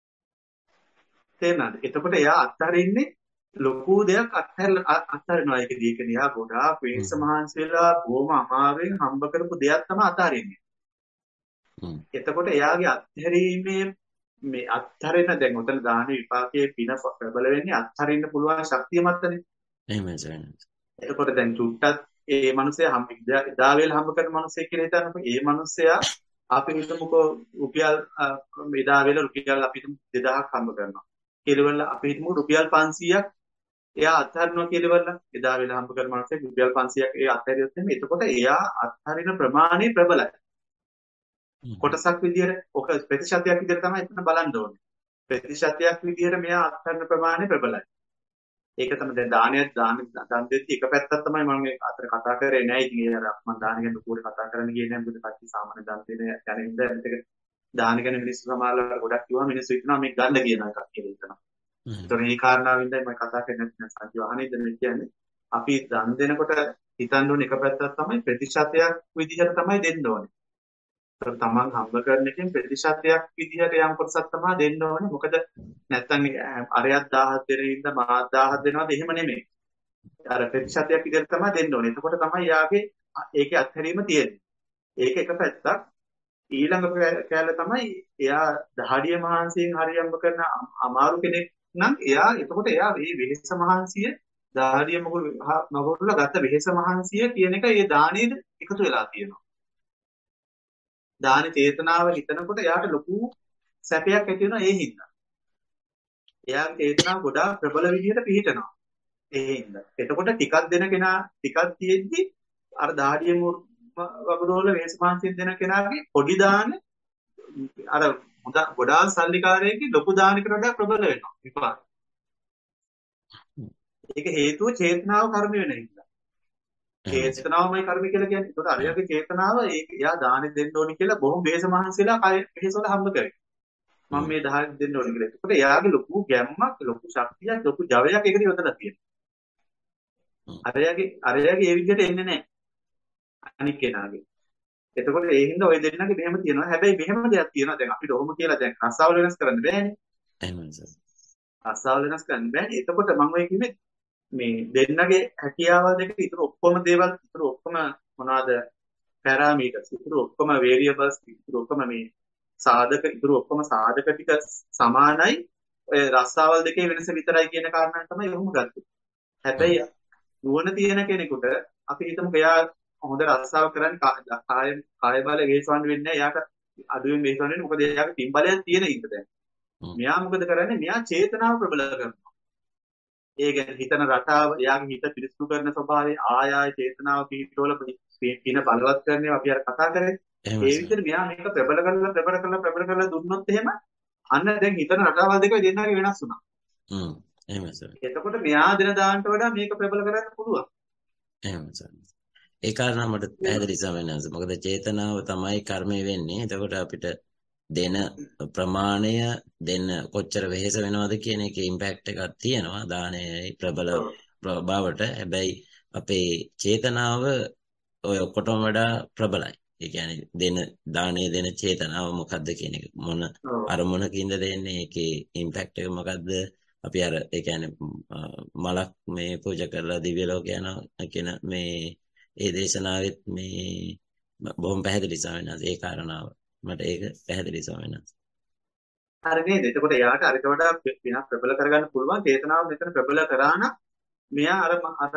තේරුණාද? එතකොට එයා අත්හරින්නේ ලොකු දෙයක් අත්හැර අත්හරිනවා ඒකදී. ඒ කියන්නේ එයා ගොඩාක් වෙහෙස මහන්සි වෙලා බොහොම අමාරුවෙන් හම්බ කරපු දෙයක් තමයි අත්හරින්නේ. එතකොට එයාගේ අත්හැරීමේ මේ අත්හරින දැන් උතන දාන විපාකයේ පින ප්‍රබල වෙන්නේ අත්හරින්න පුළුවන් ශක්තිය මතනේ. එහෙමයි සර්. එතකොට දැන් චුට්ටක් ඒ මිනිස්සයා හම් ඉදා වේල හම්බ කරන මිනිස්සෙක් කියලා හිතන්නකො. ඒ මිනිස්සයා අපි හිතමුකෝ රුපියල් ඉදා වේල රුපියල් අපි හිතමු දෙදාහක් හම්බ කරනවා. කෙලවල අපි හිතමු රුපියල් පන්සීයක් එයා අත්හරිනවා කියලා ඉදා වේල හම්බ කරන මිනිස්සෙක් රුපියල් පන්සීයක් ඒ අත්හැරියොත් එන්නේ. එතකොට එයා අත්හරින ප්‍රමාණය ප්‍රබලයි. කොටසක් විදියට ඔක ප්‍රතිශතයක් විදියට තමයි එතන බලන්න ඕනේ. ප්‍රතිශතයක් විදියට මෙයා අත්හරින ප්‍රමාණය ප්‍රබලයි. ඒක තමයි දැන් දානයක් දාන දන් දෙද්දි එක පැත්තක් තමයි මම මේ අතර කතා කරේ නෑ. ඉතින් අර මම දාන ගැන දුකෝට කතා කරන්න ගියේ නෑ. මොකද කච්චි සාමාන්‍ය දන් දෙන යන ඉඳ මේක දාන ගැන මිනිස්සු සමහරවල් ගොඩක් කිව්වා මිනිස්සු හිතනවා මේ ගන්න කියන එකක් කියලා හිතනවා. ඒතර මේ කාරණාවෙන්දයි මම කතා කරන්නේ නැත්නම් සංජීව අහන්නේ දැන් කියන්නේ අපි දන් දෙනකොට හිතන්න ඕනේ එක පැත්තක් තමයි ප්‍රතිශතයක් විදිහට තමයි දෙන්න ඕනේ. තමන් හම්බ කරන එකෙන් ප්‍රතිශතයක් විදිහට යම් කොටසක් තමයි දෙන්න ඕනේ. මොකද නැත්තම් අරයක් දහයක් දෙන ඉඳ මාත් දහයක් දෙනවද එහෙම නෙමෙයි. අර ප්‍රතිශතයක් විදිහට තමයි දෙන්න ඕනේ. එතකොට තමයි යාගේ ඒකේ අත්හැරීම තියෙන්නේ. ඒක එක පැත්තක්. ඊළඟ කැලේ තමයි එයා දහඩිය මහන්සියෙන් හරියම්බ කරන අමාරු කෙනෙක් නම් එයා එතකොට එයා මේ වෙහෙස මහන්සිය දහඩිය මොකද නගොල්ල ගත්ත වෙහෙස මහන්සිය කියන එක ඒ දාණයට එකතු වෙලා තියෙනවා. දාන චේතනාව හිතනකොට එයාට ලොකු සැපයක් ඇති වෙනවා ඒ හින්දා. එයාගේ චේතනාව ගොඩාක් ප්‍රබල විදිහට පිහිටනවා. ඒ හින්දා. එතකොට ටිකක් දෙන කෙනා ටිකක් තියෙද්දි අර දාඩිය වගුරුවල වේසමාංශයෙන් දෙන කෙනාගේ පොඩි දාන අර ගොඩාක් සල්ලිකාරයෙක්ගේ ලොකු දානකට වඩා ප්‍රබල වෙනවා විපාක. ඒක හේතුව චේතනාව කර්ම වෙන හින්දා. චේතනාවමයි කර්ම කියලා කියන්නේ. ඒකට අරයාගේ චේතනාව ඒක එයා දානෙ දෙන්න ඕනි කියලා බොහොම වේස මහන්සියලා කය වෙහෙසවල හම්බ කරේ. මම මේ දහයක් දෙන්න ඕනි කියලා. ඒකට එයාගේ ලොකු ගැම්මක්, ලොකු ශක්තියක්, ලොකු ජවයක් ඒකද යොදලා තියෙනවා. අරයාගේ අරයාගේ ඒ විදිහට එන්නේ නැහැ. අනික් කෙනාගේ. එතකොට ඒ හින්දා ওই දෙන්නගේ මෙහෙම තියෙනවා. හැබැයි මෙහෙම දෙයක් තියෙනවා. දැන් අපිට ඔහොම කියලා දැන් රස්සාවල වෙනස් කරන්න බෑනේ. එහෙමයි සර්. රස්සාවල වෙනස් කරන්න බෑනේ. එතකොට මම ඔය කිව්වේ මේ දෙන්නගේ හැකියාවල් දෙක ඉතුරු ඔක්කොම දේවල් ඉතුරු ඔක්කොම මොනවාද පැරාමීටර්ස් ඉතුරු ඔක්කොම වේරියබල්ස් ඉතුරු ඔක්කොම මේ සාධක ඉතුරු ඔක්කොම සාධක ටික සමානයි ඔය රස්සාවල් දෙකේ වෙනස විතරයි කියන කාරණාව තමයි ඔහොම ගත්තේ. හැබැයි නුවණ තියෙන කෙනෙකුට අපි හිතමු එයා හොඳ රස්සාව කරන්නේ කාය කාය බල වේසවන්න වෙන්නේ නැහැ. එයාට අඩුවෙන් වේසවන්න වෙන්නේ මොකද එයාගේ පින් බලයක් තියෙන ඉඳ දැන්. මෙයා මොකද කරන්නේ? මෙයා චේතනාව ප්‍රබල කරනවා. ඒ කියන්නේ හිතන රටාව එයාගේ හිත පිරිසිදු කරන ස්වභාවය ආය ආය චේතනාව පිටවල පින බලවත් කරන්නේ අපි අර කතා කරේ. ඒ විදිහට මෙයා මේක ප්‍රබල කරලා ප්‍රබල කරලා ප්‍රබල කරලා දුන්නොත් එහෙම අන්න දැන් හිතන රටාවල් දෙක දෙන්නාගේ වෙනස් වුණා. හ්ම් එහෙමයි සර්. එතකොට මෙයා දෙන දාන්නට වඩා මේක ප්‍රබල කරන්න පුළුවන්. එහෙමයි සර්. ඒ කාරණා මට පැහැදිලි සමනස. මොකද චේතනාව තමයි කර්මය වෙන්නේ. එතකොට අපිට දෙන ප්‍රමාණය දෙන්න කොච්චර වෙහෙස වෙනවද කියන එකේ ඉම්පැක්ට් එකක් තියෙනවා දානයේ ප්‍රබල බවට. හැබැයි අපේ චේතනාව ඔය ඔක්කොටම වඩා ප්‍රබලයි. ඒ කියන්නේ දෙන දානයේ දෙන චේතනාව මොකද්ද කියන එක මොන අරමුණකින්ද දෙන්නේ ඒකේ ඉම්පැක්ට් එක මොකද්ද? අපි අර ඒ කියන්නේ මලක් මේ පූජා කරලා දිව්‍ය ලෝක යනවා කියන මේ ඒ දේශනාවෙත් මේ බොහොම පැහැදිලි සමනස ඒ කාරණාව. මට ඒක පැහැදිලි සමනස. හරි නේද? එතකොට එයාට අරිට වඩා පිනක් ප්‍රබල කරගන්න පුළුවන්. චේතනාව මෙතන ප්‍රබල කරා නම් මෙයා අර අර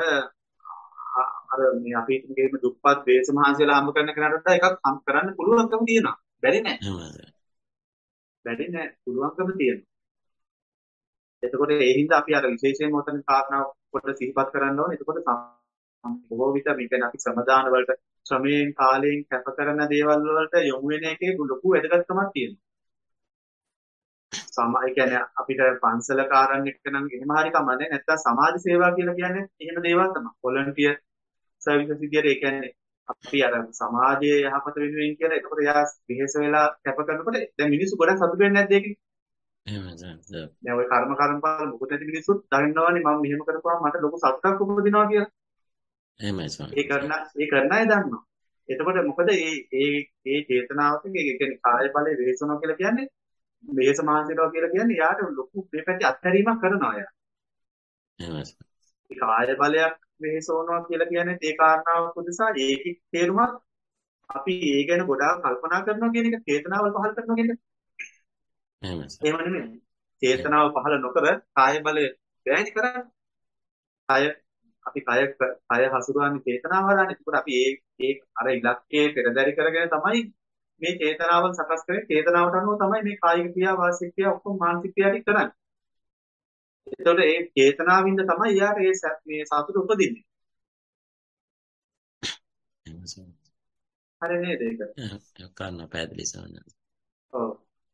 අර මේ අපි හිතමු දුප්පත් වේස මහන්සියලා හම්බ කරන කෙනාට වඩා එකක් හම්බ කරන්න පුළුවන්කම තියෙනවා. බැරි නෑ. බැරි නෑ. පුළුවන්කම තියෙනවා. එතකොට ඒ හින්දා අපි අර විශේෂයෙන්ම උතන කාරණාව කොට සිහිපත් කරන්න ඕනේ. එතකොට සම්- බොහෝ විට මේ කියන්නේ අපි ශ්‍රමදාන වලට ශ්‍රමයෙන් කාලයෙන් කැප කරන දේවල් වලට යොමු වෙන එකේ ලොකු වැදගත්කමක් තියෙනවා. සම ඒ කියන්නේ අපිට පන්සලක ආරණ්‍ය එක නම් එහෙම හරි කමන්නේ නැත්නම් සමාජ සේවා කියලා කියන්නේ එහෙම දේවල් තමයි. වොලන්ටියර් සර්විසස් විදියට ඒ කියන්නේ අපි අර සමාජයේ යහපත වෙනුවෙන් කියලා එතකොට එයා විහෙස වෙලා කැප කරනකොට දැන් මිනිස්සු ගොඩක් සතුටු වෙන්නේ නැද්ද ඒකේ? එහෙමයි සර්. දැන් ওই කර්ම කර්මපාල මොකද නැති මිනිස්සුත් දකින්නවනේ මම මෙහෙම කරපුවාම මට ලොකු සතුටක් උපදිනවා කියලා. එහෙමයි ඒ ස්වාමීන් කරන ඒ කරන අය දන්නවා. එතකොට මොකද මේ ඒ ඒ චේතනාවකින් ඒ කියන්නේ කාය බලය වෙහෙසනවා කියලා කියන්නේ වෙහෙස මහන්සියනවා කියලා කියන්නේ යාට ලොකු මේ පැත්තේ අත්හැරීමක් කරනවා යා. එහෙමයි සර්. ඒ කාය බලයක් වෙහෙසවනවා කියලා කියන්නේ ඒ කාරණාව පුදුසා ඒකේ තේරුමක් අපි ඒ ගැන ගොඩාක් කල්පනා කරනවා කියන එක චේතනාවල් පහල කරනවා කියන එක. එහෙමයි සර්. එහෙම නෙමෙයි. චේතනාව පහල නොකර කාය බලය වැෑදි කරන්නේ. කය අපි කය කය හසුරුවන්නේ චේතනාව වලනේ. ඒකට අපි ඒ ඒ අර ඉලක්කයේ පෙරදරි කරගෙන තමයි මේ චේතනාවල් සකස් කරන්නේ. චේතනාවට අනුව තමයි මේ කායික ක්‍රියා වාචික ක්‍රියා ඔක්කොම මානසික ක්‍රියා ටික කරන්නේ. ඒතකොට ඒ චේතනාවින්ද තමයි යාට මේ සැ- මේ සතුට උපදින්නේ. එහෙමයි සර්. හරි නේද ඒක? ඒක කරන්න පැහැදිලි ස්වාමීන් වහන්සේ. ඔව්.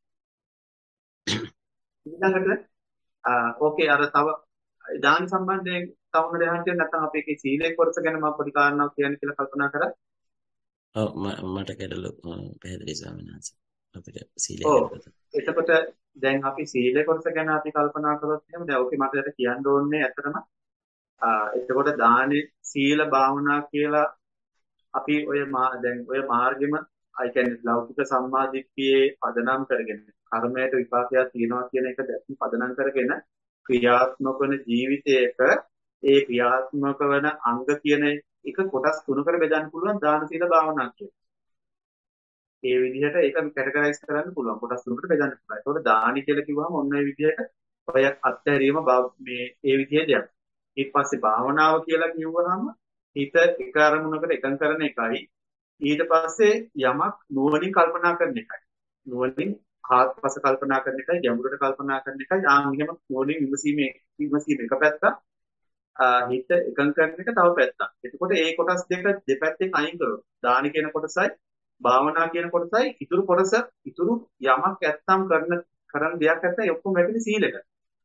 ඊළඟට ආ ඕකේ අර තව දාන සම්බන්ධයෙන් තව මොකද අහන්න තියෙන්නේ නැත්නම් අපි ඒකේ සීලේ කොටස ගැන මම පොඩි කාරණාවක් කියන්න කියලා කල්පනා කරා. ඔව් ම- මට ගැටලු අ, පැහැදිලි ස්වාමීන් වහන්සේ. අපිට සීලය ඔව්. ගැන කතා. එතකොට දැන් අපි සීලේ කොටස ගැන අපි කල්පනා කරොත් එහෙම දැන් ඕකේ මට කියන්න ඕනේ ඇත්තටම ආ එතකොට දානේ සීල භාවනා කියලා අපි ඔය මා- දැන් ඔය මාර්ගෙම අයි කියන්නේ ලෞකික සම්මාදිට්ඨියේ පදනම් කරගෙන කර්මයට විපාකයක් තියෙනවා කියන එක දැක්ම පදනම් කරගෙන ක්‍රියාත්මක වන ජීවිතයක ඒ ක්‍රියාත්මක වන අංග කියන එක කොටස් තුනකට බෙදන්න පුළුවන් දාන සීල භාවනා කියලා. ඒ විදිහට ඒක කැටගරයිස් කරන්න පුළුවන් කොටස් තුනකට බෙදන්න පුළුවන්. ඒතකොට දානි කියලා කිව්වම ඔන්න ඔය විදිහට ඔය අත්හැරීම භාව- මේ ඒ විදිහේ දෙයක්. ඊට පස්සේ භාවනාව කියලා කිව්වහම හිත එක අරමුණකට එකඟ කරන එකයි. ඊට පස්සේ යමක් නුවණින් කල්පනා කරන එකයි. නුවණින් ආත්පස කල්පනා කරන එකයි ගැඹුරට කල්පනා කරන එකයි. ආ මෙහෙම නුවණින් විමසීමේ විමසීම එක පැත්තක්. ආ හිත එකඟ කරන එක තව පැත්තක්. එතකොට ඒ කොටස් දෙක දෙපැත්තෙන් අයින් කරොත් දාන කියන කොටසයි භාවනා කියන කොටසයි ඉතුරු කොටස ඉතුරු යමක් ඇත්තම් කරන කරන දෙයක් ඇත්තා ඒ ඔක්කොම වැටෙන්නේ සීලෙට.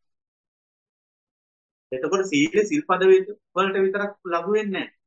එතකොට සීලේ සිල්පද වලට විතරක් ලඟු වෙන්නේ නැහැ.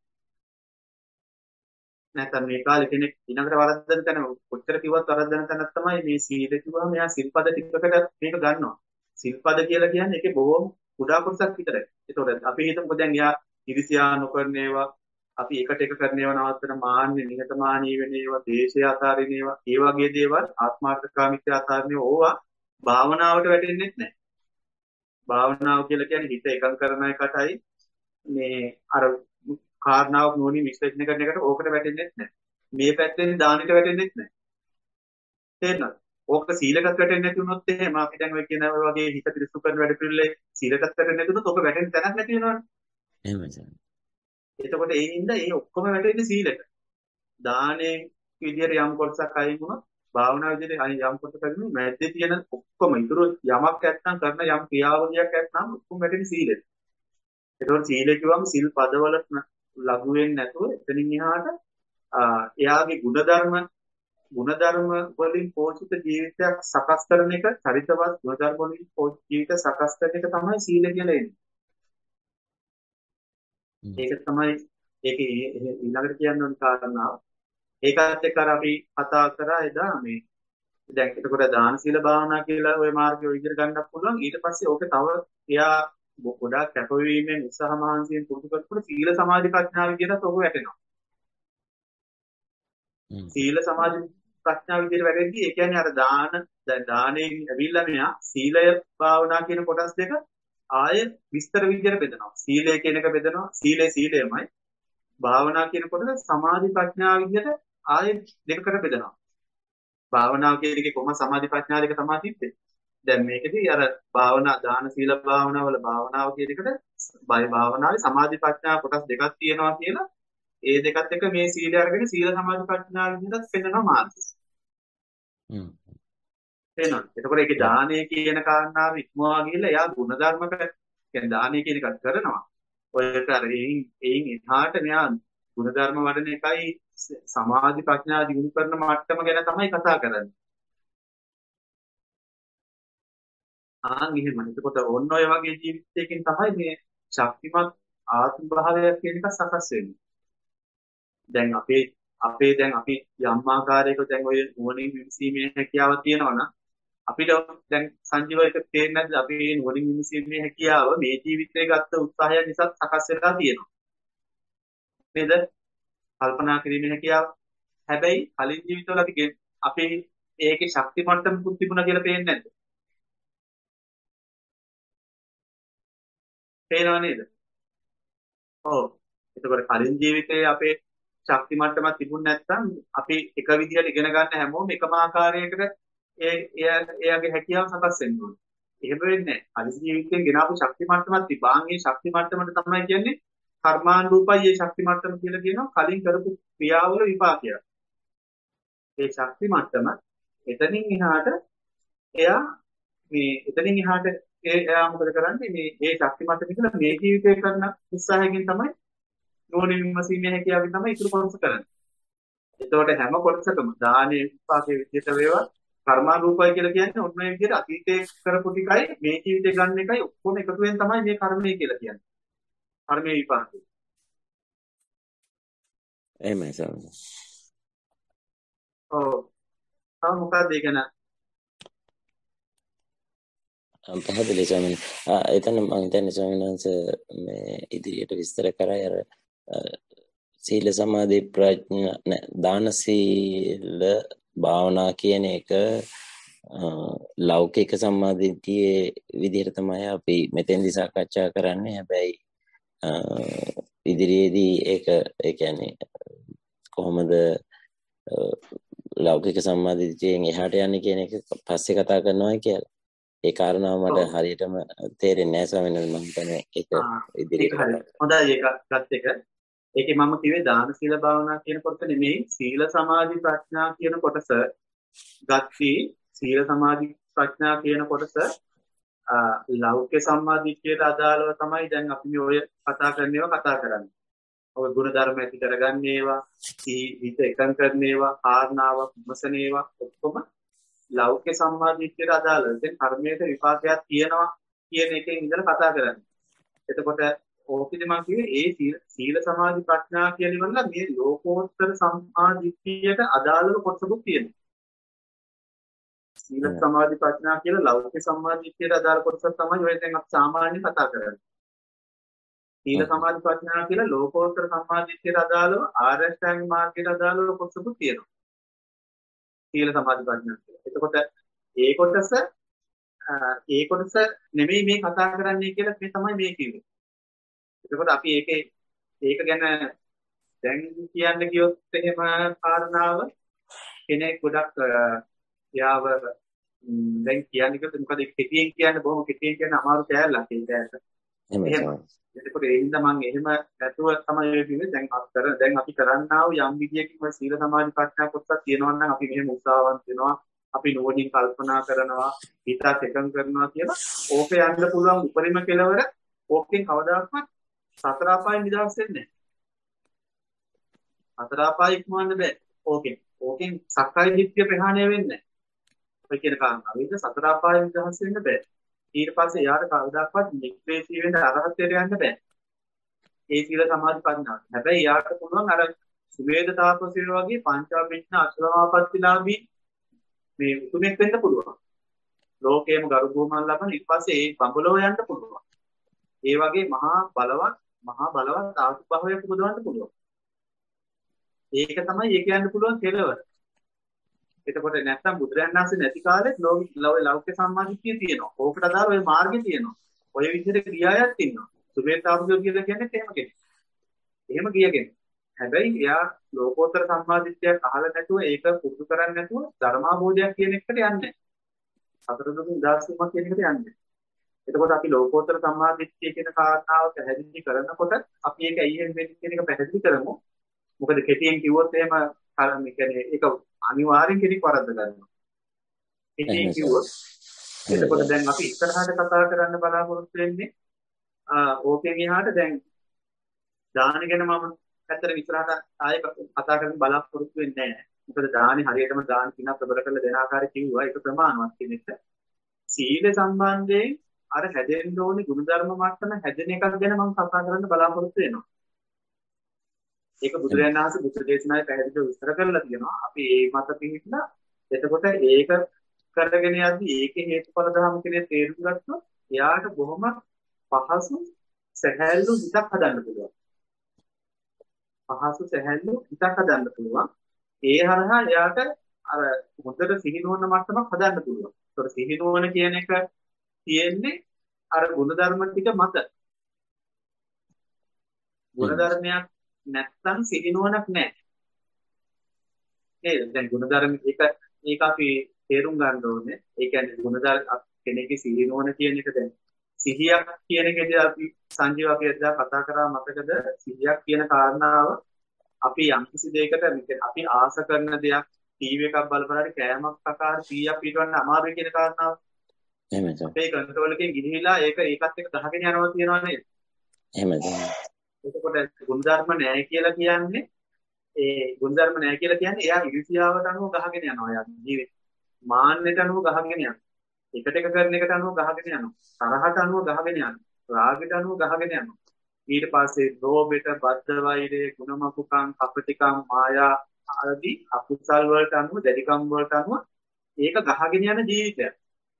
නැත්නම් මේ කාලේ කෙනෙක් ඊළඟට වරද්දන තැන කොච්චර කිව්වත් වරද්දන තැනක් තමයි මේ සීල කිව්වම එයා සිල්පද ටිකකට මේක ගන්නවා. සිල්පද කියලා කියන්නේ ඒකේ බොහොම කුඩා කොටසක් විතරයි. ඒතකොට අපි හිතමුකෝ දැන් එයා ඉරිසියා නොකරන ඒවා අපි එකට එක කරන ඒවා නවත්තන මාන්නේ නිහතමානී වෙන ඒවා දේශය අතාරින ඒවා ඒ වගේ දේවල් ආත්මාර්ථකාමීත්‍ය අතාරින ඕවා භාවනාවට වැටෙන්නේ නැහැ. භාවනාව කියලා කියන්නේ හිත එකඟ කරන එකටයි මේ අර කාරණාවක් නුවණින් විශ්ලේෂණය කරන එකට ඕකට වැටෙන්නේ නැහැ. මේ පැත්තෙන් දානෙට වැටෙන්නේ නැහැ. තේරෙනවද? ඕක සීලකට වැටෙන්නේ නැති වුණොත් එහෙම අපි දැන් ඔය කියන ඔය වගේ හිත පිරිසුදු කරන වැඩ පිළිලේ සීලකට වැටෙන්නේ නැති වුණොත් ඕක වැටෙන්න තැනක් නැති වෙනවනේ. එහෙමයි සර්. එතකොට ඒ හින්දා ඒ ඔක්කොම වැටෙන්නේ සීලෙට. දානේ විදියට යම් කොටසක් අයින් වුණොත් භාවනා විදියට අයින් යම් කොටසක් අයින් වුණොත් මැද්දේ තියෙන ඔක්කොම ඉතුරු යමක් නැත්නම් කරන යම් ක්‍රියාවලියක් නැත්නම් ඔක්කොම වැටෙන්නේ සීලෙට. ඒතකොට සීලය කිව්වම සිල් පදවල ලඝු වෙන්නේ නැතුව එතනින් එහාට ආ, එයාගේ ಗುಣධර්ම ಗುಣධර්ම වලින් පෝෂිත ජීවිතයක් සකස් කරන එක චරිතවත් ಗುಣධර්ම වලින් පෝෂිත ජීවිත සකස් කරන එක තමයි සීල කියලා එන්නේ. හ්ම්. ඒක තමයි ඒකේ ඊළඟට කියන්න ඕන කාරණාව. ඒකත් එක්ක අර අපි කතා කරා එදා මේ දැන් එතකොට දාන සීල භාවනා කියලා ওই මාර්ගය ඔය විදිහට ගන්නත් පුළුවන්. ඊට පස්සේ ඕක තව එයා ගො- ගොඩාක් කැපවීමෙන් උත්සාහ මහන්සියෙන් පුරුදු කරනකොට සීල සමාධි ප්‍රඥා විදිහට ඔක වැටෙනවා. හ්ම්. සීල සමාධි ප්‍රඥා විදිහට වැඩෙද්දී ඒ කියන්නේ අර දාන දැන් දාණයෙන් ඇවිල්ලා මෙයා සීලය භාවනා කියන කොටස් දෙක ආය විස්තර විදිහට බෙදනවා. සීලය කියන එක බෙදනවා. සීලය සීලයමයි. භාවනා කියන කොටස සමාධි ප්‍රඥා විදිහට ආය දෙකකට බෙදනවා. භාවනාව කියන එකේ කොහොම සමාධි ප්‍රඥා දෙක තමයි තිබ්බේ. දැන් මේකෙදී අර භාවනා දාන සීල භාවනා වල භාවනාව කියන එකට බයි භාවනාවේ සමාධි ප්‍රඥා කොටස් දෙකක් තියෙනවා කියලා ඒ දෙකත් එක්ක මේ සීලය අරගෙන සීල සමාධි ප්‍රඥා විදිහට පෙන්වනවා මාර්ගය. හ්ම්. තේරෙනවද? එතකොට ඒකේ දානය කියන කාරණාව ඉක්මවා ගිහිල්ලා එයා ಗುಣධර්මක කියන්නේ දානය කියන එකත් කරනවා. ඔය කර එයින් එයින් එහාට මෙයා ගුණධර්ම වඩන එකයි සමාධි ප්‍රඥා දිනු කරන මට්ටම ගැන තමයි කතා කරන්නේ. ආන් එහෙම. එතකොට ඔන්න ඔය වගේ ජීවිතයකින් තමයි මේ ශක්තිමත් ආත්ම භාවයක් කියන එක සකස් වෙන්නේ. දැන් අපේ අපේ දැන් අපි යම් ආකාරයක දැන් ඔය නුවණින් විමසීමේ හැකියාව තියෙනවා නම් අපිට දැන් සංජීව එක තේරෙන්නේ නැද්ද අපි මේ නුවණින් විමසීමේ හැකියාව මේ ජීවිතේ ගත්ත උත්සාහය නිසා සකස් වෙලා තියෙනවා. නේද? කල්පනා කිරීමේ හැකියාව. හැබැයි කලින් ජීවිතවල අපි ගේ- අපේ ඒකේ ශක්ති මට්ටමකුත් තිබුණා කියලා පේන්නේ නැද්ද? පේනව නේද? ඔව්. එතකොට කලින් ජීවිතයේ අපේ ශක්ති මට්ටමක් තිබුණ නැත්නම් අපි එක විදිහට ඉගෙන ගන්න හැමෝම එකම ආකාරයකට ඒ එයා- එයාගේ හැකියාව සකස් වෙන්න ඕනේ. එහෙම වෙන්නේ නැහැ. කලින් ජීවිතයෙන් ගෙන ආපු ශක්ති මට්ටමක් තිබාන් ඒ ශක්ති මට්ටමට තමයි කියන්නේ කර්මානුරූපයි මේ ශක්ති මට්ටම කියලා කියනවා කලින් කරපු ක්‍රියාවල විපාකයක්. ඒ ශක්ති මට්ටම එතනින් එහාට එයා මේ එතනින් එහාට ඒ එයා මොකද කරන්නේ මේ ඒ ශක්ති මට්ටම කියලා මේ ජීවිතේ කරන උත්සාහයෙන් තමයි නෝනින් විමසීමේ හැකියාවෙන් තමයි ඉතුරු කොටස කරන්නේ. එතකොට හැම කොටසකම දානේ විපාකයේ විදිහට වේවා කර්මානුරූපයි කියලා කියන්නේ ඔන්න ඔය විදිහට අතීතයේ කරපු ටිකයි මේ ජීවිතේ ගන්න එකයි ඔක්කොම එකතු වෙන තමයි මේ කර්මය කියලා කියන්නේ. කර්මයේ විපාකය. එහෙමයි ස්වාමීනි. ඔව්. තව මොකක්ද ඒක න අම් පැහැදිලි ස්වාමීනි. ආ එතන මම හිතන්නේ ස්වාමීන් වහන්සේ මේ ඉදිරියට විස්තර කරා අර අ, සීල සමාධි ප්‍රඥා නෑ, දාන සීල භාවනා කියන එක අ, ලෞකික සම්මාදිටියේ විදිහට තමයි අපි මෙතෙන්දි සාකච්ඡා කරන්නේ. හැබැයි අ, ඉදිරියේදී ඒක ඒ කියන්නේ කොහොමද අ, ලෞකික සම්මාදිටියෙන් එහාට යන්නේ කියන එක පස්සේ කතා කරනවා කියලා. ඒ කාරණාව මට ඔව්. හරියටම තේරෙන්නේ නැහැ ස්වාමීන් වහන්සේ. මම හිතන්නේ ඒක ආ ඒක ඉදිරියට හරි. කතා හොඳයි ඒක ගත් එක. ඒකේ මම කිව්වේ දාන සීල භාවනා කියන කොට නෙමෙයි සීල සමාධි ප්‍රඥා කියන කොටස ගත්තී සීල සමාධි ප්‍රඥා කියන කොටස අ, ලෞකික සම්මාදිට්ඨියට අදාළව තමයි දැන් අපි මේ ඔය කතා කරන ඒවා කතා කරන්නේ. ඔය ගුණ ධර්ම ඇති කරගන්න ඒවා, සී- හිත එකඟ කරන ඒවා, කාරණාවක් විමසන ඒවා ඔක්කොම ලෞකික සම්මාදිට්ඨියට අදාළව. දැන් කර්මයක විපාකයක් තියෙනවා කියන එකෙන් ඉඳලා කතා කරන්නේ. එතකොට ඕකෙදි මම කිව්වේ ඒ සීල සීල සමාධි ප්‍රඥා කියන ඒවා මේ ලෝකෝත්තර සම්මාදිට්ඨියට අදාළව කොටසකුත් තියෙනවා. සීල කරනවා. සමාධි ප්‍රඥා කියලා ලෞකික සම්මාදිට්ඨියට අදාළ කොටස තමයි ඔය දැන් අපි සාමාන්‍යයෙන් කතා කරන්නේ. සීල සමාධි ප්‍රඥා කියලා ලෝකෝත්තර සම්මාදිට්ඨියට අදාළව ආර්ය අෂ්ටාංග මාර්ගයට අදාළව කොටසකුත් තියෙනවා. සීල සමාධි ප්‍රඥා කියලා. එතකොට ඒ කොටස අ, ඒ කොටස නෙමෙයි මේ කතා කරන්නේ කියලා මේ තමයි මේ කිව්වේ. එතකොට අපි ඒකේ ඒක ගැන දැන් කියන්න ගියොත් එහෙම කාරණාව කෙනෙක් ගොඩක් අ, යාව ම්, දැන් කියන්නේ කිව්වොත් මොකද කෙටියෙන් කියන්න බොහොම කෙටියෙන් කියන්න අමාරු කෑල්ලක් ඒක ඇත්ත. එහෙමයි එහෙම. ස්වාමීනි. එතකොට ඒ හින්දා මම එහෙම නැතුව තමයි ඔය කිව්වේ දැන් අපි කර දැන් අපි කරන්නා වූ යම් විදියකින් ඔය සීල සමාධි ප්‍රඥා කොටසක් තියෙනවා නම් අපි මෙහෙම උත්සාහවන්ත වෙනවා අපි නුවණින් කල්පනා කරනවා හිතත් එකඟ කරනවා කියලා ඕකේ යන්න පුළුවන් උපරිම කෙලවර ඕකෙන් කවදාකවත් සතර අපායෙන් නිදහස් වෙන්නේ නැහැ. සතර අපාය ඉක්මවන්න බෑ. ඕකෙන්. ඕකෙන් සක්කාය දිට්ඨිය ප්‍රහාණය වෙන්නේ නැහැ. ඔය කියන කාරණාව. ඒක සතර අපායෙන් නිදහස් වෙන්න බෑ. ඊට පස්සේ යාට කවදාකවත් නික්ලේශී වෙන්න අරහත්ත්වයට යන්න බෑ. ඒ සීල සමාධි ප්‍රඥා. හැබැයි යාට පුළුවන් අර සුවේද තාපසීර වගේ පංචාභිඥ අසලමාපත්තිලාභී මේ උතුමෙක් වෙන්න පුළුවන්. ලෝකයේම ගරු බුහුමන් ලබන ඊට පස්සේ ඒ බඹලෝ යන්න පුළුවන්. ඒ වගේ මහා බලවත් මහා බලවත් ආසු භාවයක් උපදවන්න පුළුවන්. ඒක තමයි ඒ කියන්න පුළුවන් කෙලවර. එතකොට නැත්තම් බුදුරජාණන් වහන්සේ නැති කාලෙත් ලෞකික සම්මාදිට්ඨිය තියෙනවා. ඕකට අදාළ ඔය මාර්ගය තියෙනවා. ඔය විදිහට ක්‍රියාවක් තියෙනවා. සුමේතාවුගේ කියලා කියන්නේ එහෙම කෙනෙක්. එහෙම ගියගෙන. හැබැයි එයා ලෝකෝත්තර සම්මාදිට්ඨියක් අහලා නැතුව ඒක පුරුදු කරන්නේ නැතුව ධර්මාභෝධයක් කියන එකට යන්නේ නැහැ. සතර දුකින් දාර්ශනිකමක් කියන එකට යන්නේ නැහැ. එතකොට අපි ලෝකෝත්තර සම්මාදිට්ඨිය කියන කාරණාව පැහැදිලි කරනකොට අපි ඒක ඇයිහෙන් වෙන්නේ කියන එක පැහැදිලි කරමු. මොකද කෙටියෙන් කිව්වොත් එහෙම අර මේ කියන්නේ ඒක අනිවාර්යෙන් කෙනෙක් වරද්ද ගන්නවා. කෙටියෙන් කිව්වොත් එතකොට දැන් අපි ඉස්සරහට කතා කරන්න බලාපොරොත්තු වෙන්නේ ආ ඕකෙන් එහාට දැන් දාන ගැන මම ඇත්තට ඉස්සරහට ආයෙ කතා කරන්න බලාපොරොත්තු වෙන්නේ නැහැ. මොකද දානි හරියටම දාන කින ප්‍රබල කරලා දෙන ආකාරය කිව්වා ඒක ප්‍රමාණවත් කියන එක. සීල සම්බන්ධයෙන් අර හැදෙන්න ඕනේ ගුණධර්ම මට්ටම හැදෙන එකක් ගැන මම කතා කරන්න බලාපොරොත්තු වෙනවා. ඒක බුදුරජාණන් වහන්සේ බුද්ධ දේශනාවේ පැහැදිලිව විස්තර කරලා තියෙනවා. අපි ඒ මත පිළිපදලා එතකොට ඒක කරගෙන යද්දී ඒකේ හේතුඵල ධර්ම කියන තේරුම් ගත්තොත් එයාට බොහොම පහසු සැහැල්ලු හිතක් හදන්න පුළුවන්. පහසු සැහැල්ලු හිතක් හදන්න පුළුවන්. ඒ හරහා එයාට අර හොඳට සිහිනුවන මට්ටමක් හදන්න පුළුවන්. ඒතකොට සිහිනුවන කියන එක තියෙන්නේ අර ගුණධර්ම ටික මත. ගුණධර්මයක් නැත්තම් සිහිනුවනක් නැහැ. නේද? දැන් ගුණධර්ම එක ඒක අපි තේරුම් ගන්න ඕනේ. ඒ කියන්නේ ගුණධර්ම කෙනෙක්ගේ සිහිනුවන කියන එක දැන් සිහියක් කියන එකේදී අපි සංජීව අපි එදා කතා කරා මතකද? සිහියක් කියන කාරණාව අපි යම්කිසි දෙයකට අපි ආස කරන දෙයක් ටීවී එකක් බල බල කෑමක් ආකාර සීයක් පිටවන්න අමාරුයි කියන කාරණාව. එහෙමද? අපේ කන්ට්‍රෝල් එකෙන් ගිහිලා ඒක ඒකත් එක්ක ගහගෙන යනවා කියනවා නේද? එහෙමද? එතකොට ගුණධර්ම නැහැ කියලා කියන්නේ ඒ ගුණධර්ම නැහැ කියලා කියන්නේ එයා ඉරිසියාවට අනුව ගහගෙන යනවා එයා ජීවිතේ. මාන්නයට අනුව ගහගෙන යනවා. එකට එක කරන එකට අනුව ගහගෙන යනවා. තරහට අනුව ගහගෙන යනවා. රාගයට අනුව ගහගෙන යනවා. ඊට පස්සේ ලෝභයට, බද්ධ වෛරය, ගුණමකුකම්, කපටිකම්, මායා ආදී අකුසල් වලට අනුව, දැඩිකම් වලට අනුව ඒක ගහගෙන යන ජීවිතයක්.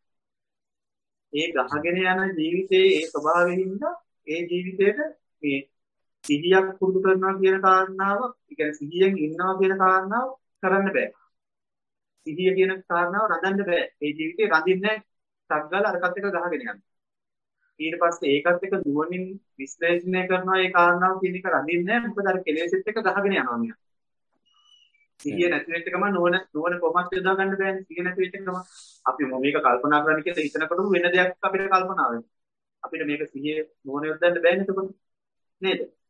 ඒ ගහගෙන යන ජීවිතයේ ඒ ස්වභාවයෙන්ද ඒ ජීවිතේට මේ සිහියක් පුරුදු කරනවා කියන කාරණාව, ඒ කියන්නේ සිහියෙන් ඉන්නවා කියන කාරණාව කරන්න බෑ. සිහිය කියන කාරණාව රඳන්න බෑ. ඒ ජීවිතේ රඳින්නේ සග්ගල අරකට එක ගහගෙන යනවා. ඊට පස්සේ ඒකත් එක්ක නුවණින් විශ්ලේෂණය කරනවා ඒ කාරණාව කියන එක රඳින්නේ නැහැ. මොකද අර කෙලෙසෙත් එක්ක ගහගෙන යනවා මියා. සිහිය නැති වෙච්ච ගමන් නුවණ නුවණ කොහොමද යොදා ගන්න බෑනේ. සිහිය නැති වෙච්ච ගමන් අපි මේක කල්පනා කරන්න කියලා හිතනකොටම වෙන දෙයක් අපිට කල්පනා වෙනවා. අපිට මේක සිහිය නුවණ යොදන්න බෑනේ එතකොට. නේද?